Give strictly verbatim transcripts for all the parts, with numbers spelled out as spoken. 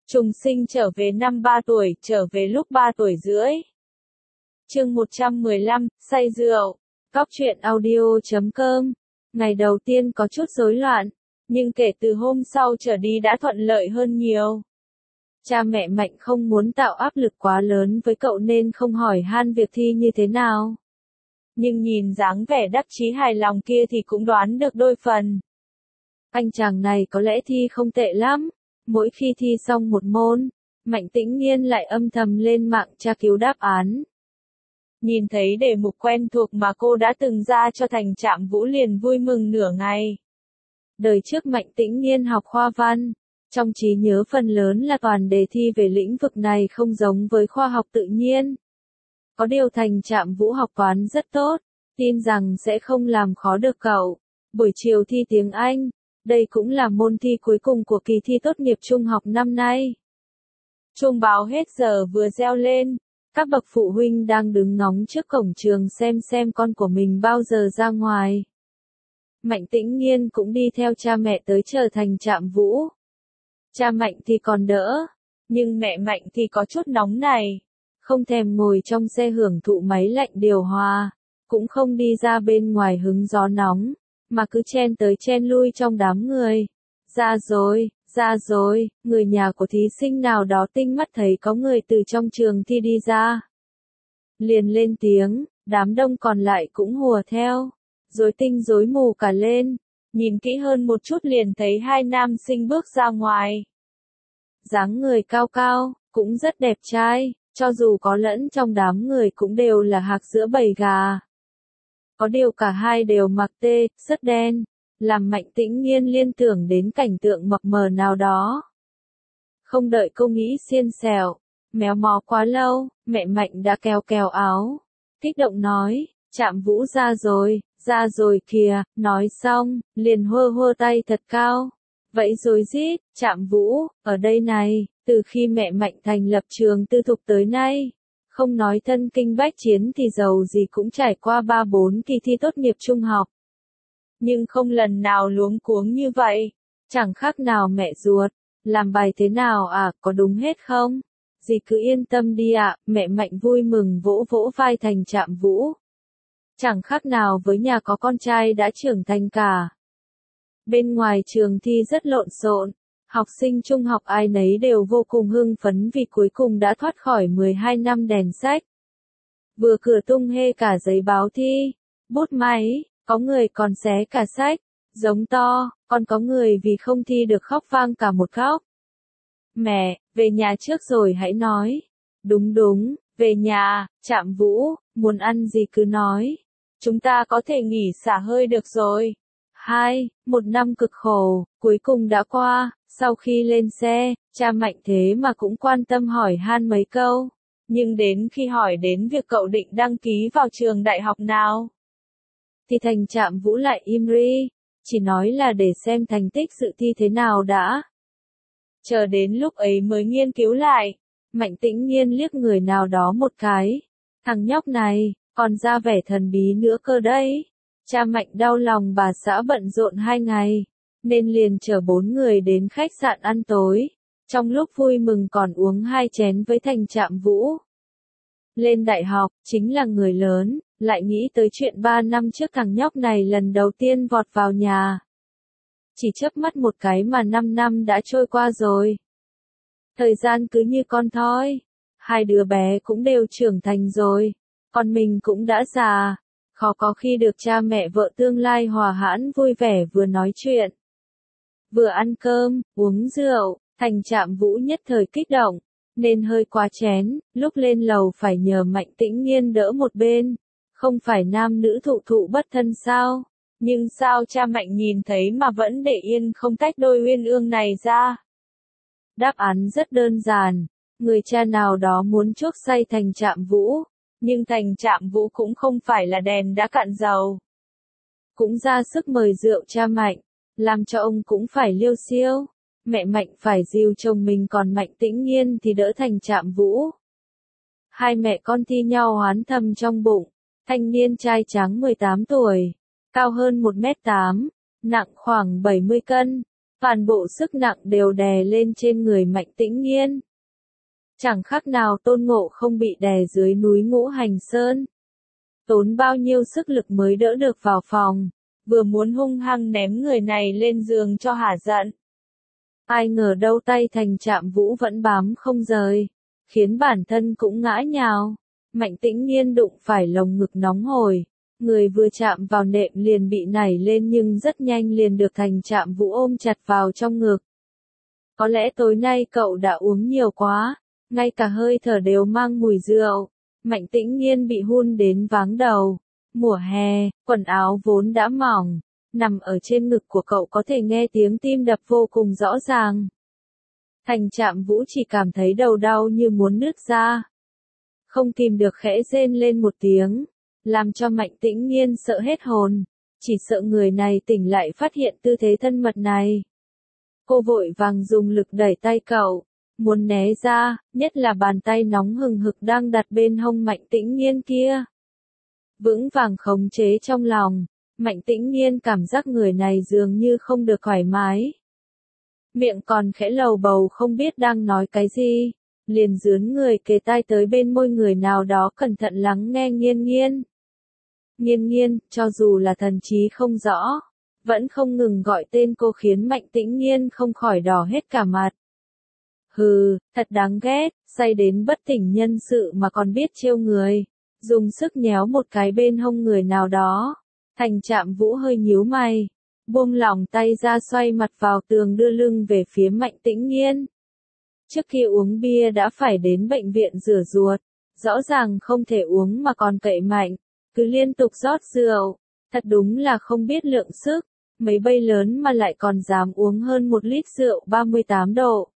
Trùng sinh trở về năm ba tuổi, trở về lúc ba tuổi rưỡi. Chương một trăm mười lăm, say rượu. Cóc truyện audio chấm com. Ngày đầu tiên có chút rối loạn, nhưng kể từ hôm sau trở đi đã thuận lợi hơn nhiều. Cha mẹ Mạnh không muốn tạo áp lực quá lớn với cậu nên không hỏi han việc thi như thế nào. Nhưng nhìn dáng vẻ đắc chí hài lòng kia thì cũng đoán được đôi phần. Anh chàng này có lẽ thi không tệ lắm. Mỗi khi thi xong một môn, Mạnh Tĩnh Nghiên lại âm thầm lên mạng tra cứu đáp án. Nhìn thấy đề mục quen thuộc mà cô đã từng ra cho Thành Trạm Vũ liền vui mừng nửa ngày. Đời trước Mạnh Tĩnh Nghiên học khoa văn, trong trí nhớ phần lớn là toàn đề thi về lĩnh vực này không giống với khoa học tự nhiên. Có điều Thành Trạm Vũ học toán rất tốt, tin rằng sẽ không làm khó được cậu. Buổi chiều thi tiếng Anh. Đây cũng là môn thi cuối cùng của kỳ thi tốt nghiệp trung học năm nay. Chuông báo hết giờ vừa reo lên, các bậc phụ huynh đang đứng ngóng trước cổng trường xem xem con của mình bao giờ ra ngoài. Mạnh Tĩnh Nghiên cũng đi theo cha mẹ tới chờ Thành Trạm Vũ. Cha Mạnh thì còn đỡ, nhưng mẹ Mạnh thì có chút nóng này. Không thèm ngồi trong xe hưởng thụ máy lạnh điều hòa, cũng không đi ra bên ngoài hứng gió nóng, mà cứ chen tới chen lui trong đám người. Ra rồi, ra rồi, người nhà của thí sinh nào đó tinh mắt thấy có người từ trong trường thi đi ra. Liền lên tiếng, đám đông còn lại cũng hùa theo. Rối tinh rối mù cả lên, nhìn kỹ hơn một chút liền thấy hai nam sinh bước ra ngoài. Dáng người cao cao, cũng rất đẹp trai, cho dù có lẫn trong đám người cũng đều là hạc giữa bầy gà. Có điều cả hai đều mặc tê, sớt đen, làm Mạnh Tĩnh Nghiên liên tưởng đến cảnh tượng mập mờ nào đó. Không đợi cô nghĩ xiên xẻo, méo mó quá lâu, mẹ Mạnh đã kéo kéo áo, kích động nói, Trạm Vũ ra rồi, ra rồi kìa, nói xong, liền hơ hơ tay thật cao. Vậy rồi rít, Trạm Vũ, ở đây này, từ khi mẹ Mạnh thành lập trường tư thục tới nay. Không nói thân kinh bách chiến thì dầu gì cũng trải qua ba bốn kỳ thi tốt nghiệp trung học. Nhưng không lần nào luống cuống như vậy. Chẳng khác nào mẹ ruột. Làm bài thế nào à, có đúng hết không? Dì cứ yên tâm đi ạ, mẹ Mạnh vui mừng vỗ vỗ vai Thành Trạm Vũ. Chẳng khác nào với nhà có con trai đã trưởng thành cả. Bên ngoài trường thi rất lộn xộn. Học sinh trung học ai nấy đều vô cùng hưng phấn vì cuối cùng đã thoát khỏi mười hai năm đèn sách. Vừa cửa tung hê cả giấy báo thi, bút máy, có người còn xé cả sách, giống to, còn có người vì không thi được khóc vang cả một khóc. Mẹ, về nhà trước rồi hãy nói. Đúng đúng, về nhà, Trạm Vũ, muốn ăn gì cứ nói. Chúng ta có thể nghỉ xả hơi được rồi. Hai, một năm cực khổ, cuối cùng đã qua. Sau khi lên xe, cha Mạnh thế mà cũng quan tâm hỏi han mấy câu. Nhưng đến khi hỏi đến việc cậu định đăng ký vào trường đại học nào, thì Thành Trạm Vũ lại im ri, chỉ nói là để xem thành tích dự thi thế nào đã. Chờ đến lúc ấy mới nghiên cứu lại, Mạnh Tĩnh Nghiên liếc người nào đó một cái. Thằng nhóc này, còn ra vẻ thần bí nữa cơ đấy. Cha Mạnh đau lòng bà xã bận rộn hai ngày. Nên liền chở bốn người đến khách sạn ăn tối, trong lúc vui mừng còn uống hai chén với Thành Trạm Vũ. Lên đại học, chính là người lớn, lại nghĩ tới chuyện ba năm trước thằng nhóc này lần đầu tiên vọt vào nhà. Chỉ chớp mắt một cái mà năm năm đã trôi qua rồi. Thời gian cứ như con thoi, hai đứa bé cũng đều trưởng thành rồi, còn mình cũng đã già, khó có khi được cha mẹ vợ tương lai hòa hãn vui vẻ vừa nói chuyện. Vừa ăn cơm, uống rượu, Thành Trạm Vũ nhất thời kích động, nên hơi quá chén, lúc lên lầu phải nhờ Mạnh Tĩnh Nghiên đỡ một bên, không phải nam nữ thụ thụ bất thân sao, nhưng sao cha Mạnh nhìn thấy mà vẫn để yên không tách đôi uyên ương này ra. Đáp án rất đơn giản, người cha nào đó muốn chuốc say Thành Trạm Vũ, nhưng Thành Trạm Vũ cũng không phải là đèn đã cạn dầu. Cũng ra sức mời rượu cha Mạnh. Làm cho ông cũng phải liêu xiêu. Mẹ Mạnh phải dìu chồng mình còn Mạnh Tĩnh Nghiên thì đỡ Thành Trạm Vũ. Hai mẹ con thi nhau oán thầm trong bụng. Thanh niên trai tráng mười tám tuổi, cao hơn một mét tám, nặng khoảng bảy mươi cân, Toàn bộ sức nặng đều đè lên trên người Mạnh Tĩnh Nghiên. Chẳng khác nào Tôn Ngộ không bị đè dưới núi Ngũ Hành Sơn. Tốn bao nhiêu sức lực mới đỡ được vào phòng, vừa muốn hung hăng ném người này lên giường cho hả giận. Ai ngờ đâu tay Thành Trạm Vũ vẫn bám không rời, khiến bản thân cũng ngã nhào. Mạnh Tĩnh Nghiên đụng phải lồng ngực nóng hổi, người vừa chạm vào nệm liền bị nảy lên nhưng rất nhanh liền được Thành Trạm Vũ ôm chặt vào trong ngực. Có lẽ tối nay cậu đã uống nhiều quá, ngay cả hơi thở đều mang mùi rượu. Mạnh Tĩnh Nghiên bị hun đến váng đầu. Mùa hè, quần áo vốn đã mỏng, nằm ở trên ngực của cậu có thể nghe tiếng tim đập vô cùng rõ ràng. Thành Trạm Vũ chỉ cảm thấy đầu đau như muốn nứt ra. Không kìm được khẽ rên lên một tiếng, làm cho Mạnh Tĩnh Nghiên sợ hết hồn, chỉ sợ người này tỉnh lại phát hiện tư thế thân mật này. Cô vội vàng dùng lực đẩy tay cậu, muốn né ra, nhất là bàn tay nóng hừng hực đang đặt bên hông Mạnh Tĩnh Nghiên kia. Vững vàng khống chế trong lòng, Mạnh Tĩnh Nghiên cảm giác người này dường như không được thoải mái. Miệng còn khẽ lầu bầu không biết đang nói cái gì, liền dướn người kề tai tới bên môi người nào đó cẩn thận lắng nghe Nghiên Nghiên. Nghiên Nghiên, cho dù là thần trí không rõ, vẫn không ngừng gọi tên cô khiến Mạnh Tĩnh Nghiên không khỏi đỏ hết cả mặt. Hừ, thật đáng ghét, say đến bất tỉnh nhân sự mà còn biết trêu người. Dùng sức nhéo một cái bên hông người nào đó. Thành Trạm Vũ hơi nhíu mày, buông lỏng tay ra xoay mặt vào tường đưa lưng về phía Mạnh Tĩnh Nghiên. Trước kia uống bia đã phải đến bệnh viện rửa ruột, rõ ràng không thể uống mà còn cậy mạnh, cứ liên tục rót rượu, thật đúng là không biết lượng sức, mấy bay lớn mà lại còn dám uống hơn một lít rượu ba mươi tám độ.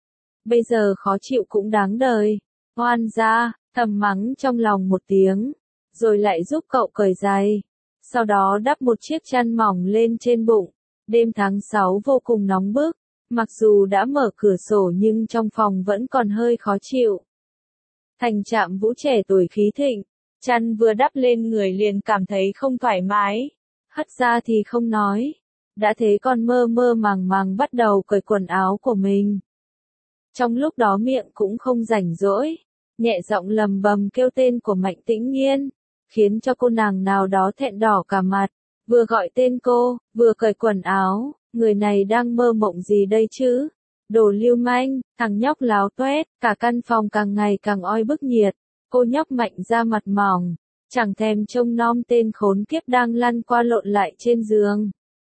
Bây giờ khó chịu cũng đáng đời, oan ra, thầm mắng trong lòng một tiếng, rồi lại giúp cậu cởi giày, sau đó đắp một chiếc chăn mỏng lên trên bụng. Đêm tháng sáu vô cùng nóng bức, mặc dù đã mở cửa sổ nhưng trong phòng vẫn còn hơi khó chịu. Thành Trạm Vũ trẻ tuổi khí thịnh, chăn vừa đắp lên người liền cảm thấy không thoải mái, hất ra thì không nói, đã thế còn mơ mơ màng màng bắt đầu cởi quần áo của mình. Trong lúc đó miệng cũng không rảnh rỗi, nhẹ giọng lầm bầm kêu tên của Mạnh Tĩnh Nghiên, khiến cho cô nàng nào đó thẹn đỏ cả mặt, vừa gọi tên cô, vừa cởi quần áo, người này đang mơ mộng gì đây chứ? Đồ lưu manh, thằng nhóc láo toét, cả căn phòng càng ngày càng oi bức nhiệt, cô nhóc Mạnh ra mặt mỏng, chẳng thèm trông nom tên khốn kiếp đang lăn qua lộn lại trên giường.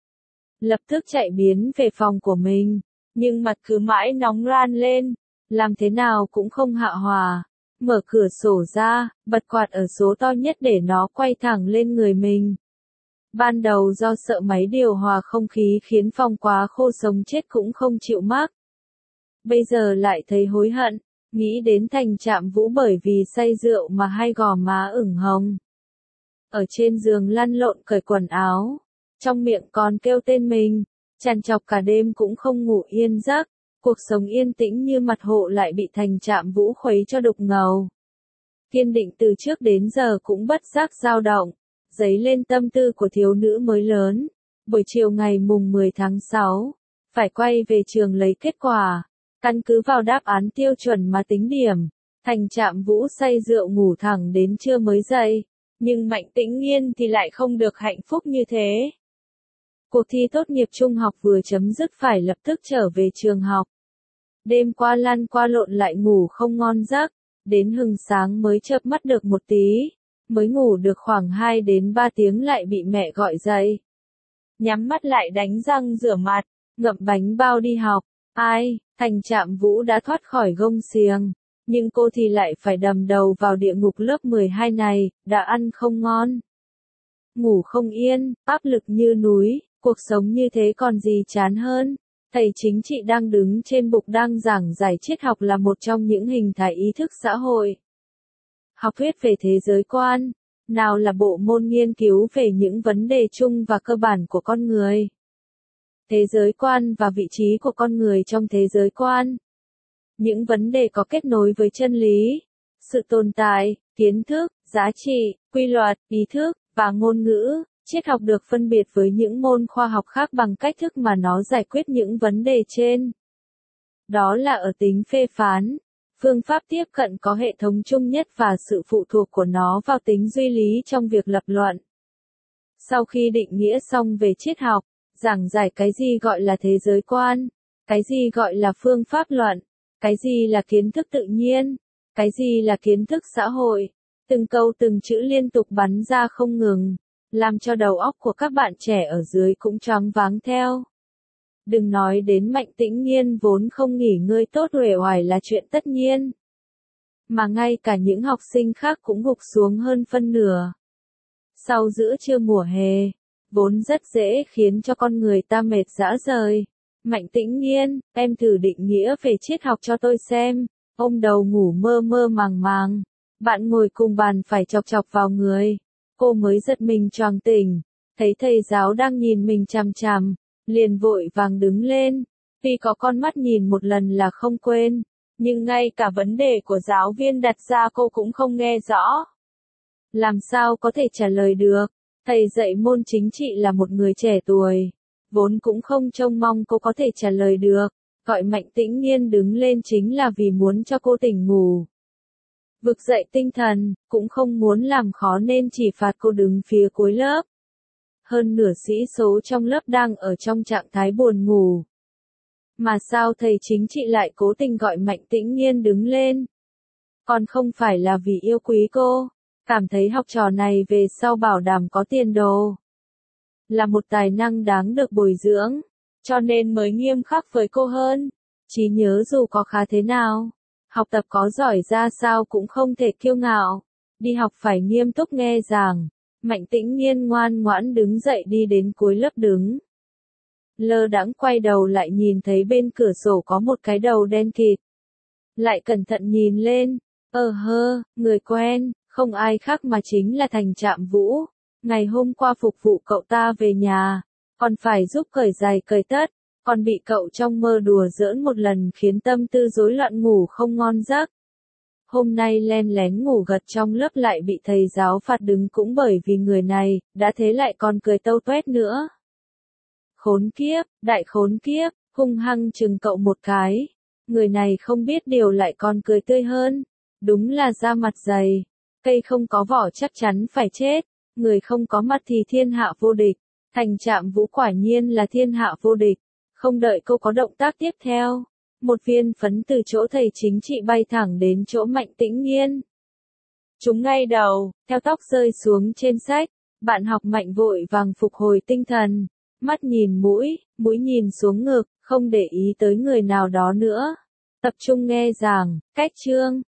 Lập tức chạy biến về phòng của mình, nhưng mặt cứ mãi nóng ran lên, làm thế nào cũng không hạ hòa. Mở cửa sổ ra, bật quạt ở số to nhất để nó quay thẳng lên người mình. Ban đầu do sợ máy điều hòa không khí khiến phòng quá khô sống chết cũng không chịu mắc. Bây giờ lại thấy hối hận, nghĩ đến Thành Trạm Vũ bởi vì say rượu mà hai gò má ửng hồng. Ở trên giường lăn lộn cởi quần áo, trong miệng còn kêu tên mình, trằn trọc cả đêm cũng không ngủ yên giấc. Cuộc sống yên tĩnh như mặt hộ lại bị Thành Trạm Vũ khuấy cho đục ngầu. Kiên định từ trước đến giờ cũng bất giác dao động, dấy lên tâm tư của thiếu nữ mới lớn. Buổi chiều ngày mùng mười tháng sáu, phải quay về trường lấy kết quả, căn cứ vào đáp án tiêu chuẩn mà tính điểm. Thành Trạm Vũ say rượu ngủ thẳng đến trưa mới dậy, nhưng Mạnh Tĩnh Nghiên thì lại không được hạnh phúc như thế. Cuộc thi tốt nghiệp trung học vừa chấm dứt phải lập tức trở về trường học. Đêm qua lăn qua lộn lại ngủ không ngon giấc, đến hừng sáng mới chợp mắt được một tí, mới ngủ được khoảng hai đến ba tiếng lại bị mẹ gọi dậy. Nhắm mắt lại đánh răng rửa mặt, ngậm bánh bao đi học. Ai, Thành Trạm Vũ đã thoát khỏi gông xiềng, nhưng cô thì lại phải đầm đầu vào địa ngục lớp mười hai này, đã ăn không ngon, ngủ không yên, áp lực như núi, cuộc sống như thế còn gì chán hơn. Thầy chính trị đang đứng trên bục đang giảng giải triết học là một trong những hình thái ý thức xã hội. Học thuyết về thế giới quan, nào là bộ môn nghiên cứu về những vấn đề chung và cơ bản của con người. Thế giới quan và vị trí của con người trong thế giới quan. Những vấn đề có kết nối với chân lý, sự tồn tại, kiến thức, giá trị, quy luật, ý thức, và ngôn ngữ, Triết học được phân biệt với những môn khoa học khác bằng cách thức mà nó giải quyết những vấn đề trên. Đó là ở tính phê phán. Phương pháp tiếp cận có hệ thống chung nhất và sự phụ thuộc của nó vào tính duy lý trong việc lập luận. Sau khi định nghĩa xong về triết học, giảng giải cái gì gọi là thế giới quan, cái gì gọi là phương pháp luận, cái gì là kiến thức tự nhiên, cái gì là kiến thức xã hội, từng câu từng chữ liên tục bắn ra không ngừng, làm cho đầu óc của các bạn trẻ ở dưới cũng choáng váng theo. Đừng nói đến Mạnh Tĩnh Nghiên vốn không nghỉ ngơi tốt uể oải là chuyện tất nhiên. Mà ngay cả những học sinh khác cũng gục xuống hơn phân nửa. Sau giữa trưa mùa hè, vốn rất dễ khiến cho con người ta mệt rã rời. Mạnh Tĩnh Nghiên, em thử định nghĩa về triết học cho tôi xem. Ôm đầu ngủ mơ mơ màng màng. Bạn ngồi cùng bàn phải chọc chọc vào người. Cô mới giật mình choàng tỉnh. Thấy thầy giáo đang nhìn mình chằm chằm. Liền vội vàng đứng lên. Tuy có con mắt nhìn một lần là không quên. Nhưng ngay cả vấn đề của giáo viên đặt ra cô cũng không nghe rõ. Làm sao có thể trả lời được? Thầy dạy môn chính trị là một người trẻ tuổi. Vốn cũng không trông mong cô có thể trả lời được. Gọi Mạnh Tĩnh Nghiên đứng lên chính là vì muốn cho cô tỉnh ngủ. Vực dậy tinh thần, cũng không muốn làm khó nên chỉ phạt cô đứng phía cuối lớp. Hơn nửa sĩ số trong lớp đang ở trong trạng thái buồn ngủ. Mà sao thầy chính trị lại cố tình gọi Mạnh Tĩnh Nghiên đứng lên? Còn không phải là vì yêu quý cô, cảm thấy học trò này về sau bảo đảm có tiền đồ. Là một tài năng đáng được bồi dưỡng, cho nên mới nghiêm khắc với cô hơn. Trí nhớ dù có khá thế nào, học tập có giỏi ra sao cũng không thể kiêu ngạo. Đi học phải nghiêm túc nghe giảng. Mạnh Tĩnh Nghiên ngoan ngoãn đứng dậy đi đến cuối lớp đứng. Lơ đãng quay đầu lại nhìn thấy bên cửa sổ có một cái đầu đen kịt. Lại cẩn thận nhìn lên. Ờ hơ, người quen, không ai khác mà chính là Thành Trạm Vũ. Ngày hôm qua phục vụ cậu ta về nhà, còn phải giúp cởi giày cởi tất, còn bị cậu trong mơ đùa giỡn một lần khiến tâm tư rối loạn ngủ không ngon giấc. Hôm nay len lén ngủ gật trong lớp lại bị thầy giáo phạt đứng cũng bởi vì người này, đã thế lại còn cười tâu tuét nữa. Khốn kiếp, đại khốn kiếp, hung hăng chừng cậu một cái. Người này không biết điều lại còn cười tươi hơn. Đúng là da mặt dày. Cây không có vỏ chắc chắn phải chết. Người không có mặt thì thiên hạ vô địch. Thành Trạm Vũ quả nhiên là thiên hạ vô địch. Không đợi cô có động tác tiếp theo. Một viên phấn từ chỗ thầy chính trị bay thẳng đến chỗ Mạnh Tĩnh Nghiên. Trúng ngay đầu, theo tóc rơi xuống trên sách. Bạn học Mạnh vội vàng phục hồi tinh thần. Mắt nhìn mũi, mũi nhìn xuống ngực, không để ý tới người nào đó nữa. Tập trung nghe giảng, cách chương,